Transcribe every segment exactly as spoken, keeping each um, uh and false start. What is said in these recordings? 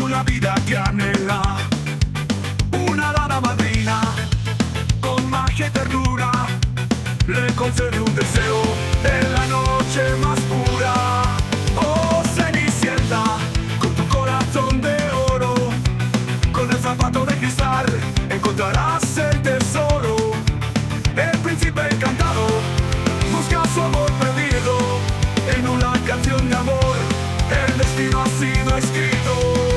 una vida que anhela una dama madrina con magia y ternura, le concede un deseo en la noche más pura. Oh Cenicienta, con tu corazón de oro, con el zapato de cristal encontrarás el tesoro. El príncipe encantado busca su amor perdido en una canción de amor, el destino ha sido escrito.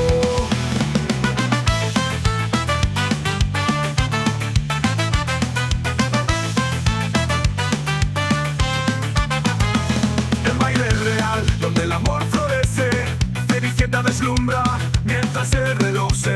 El baile real donde el amor florece, Cenicienta deslumbra mientras el reloj se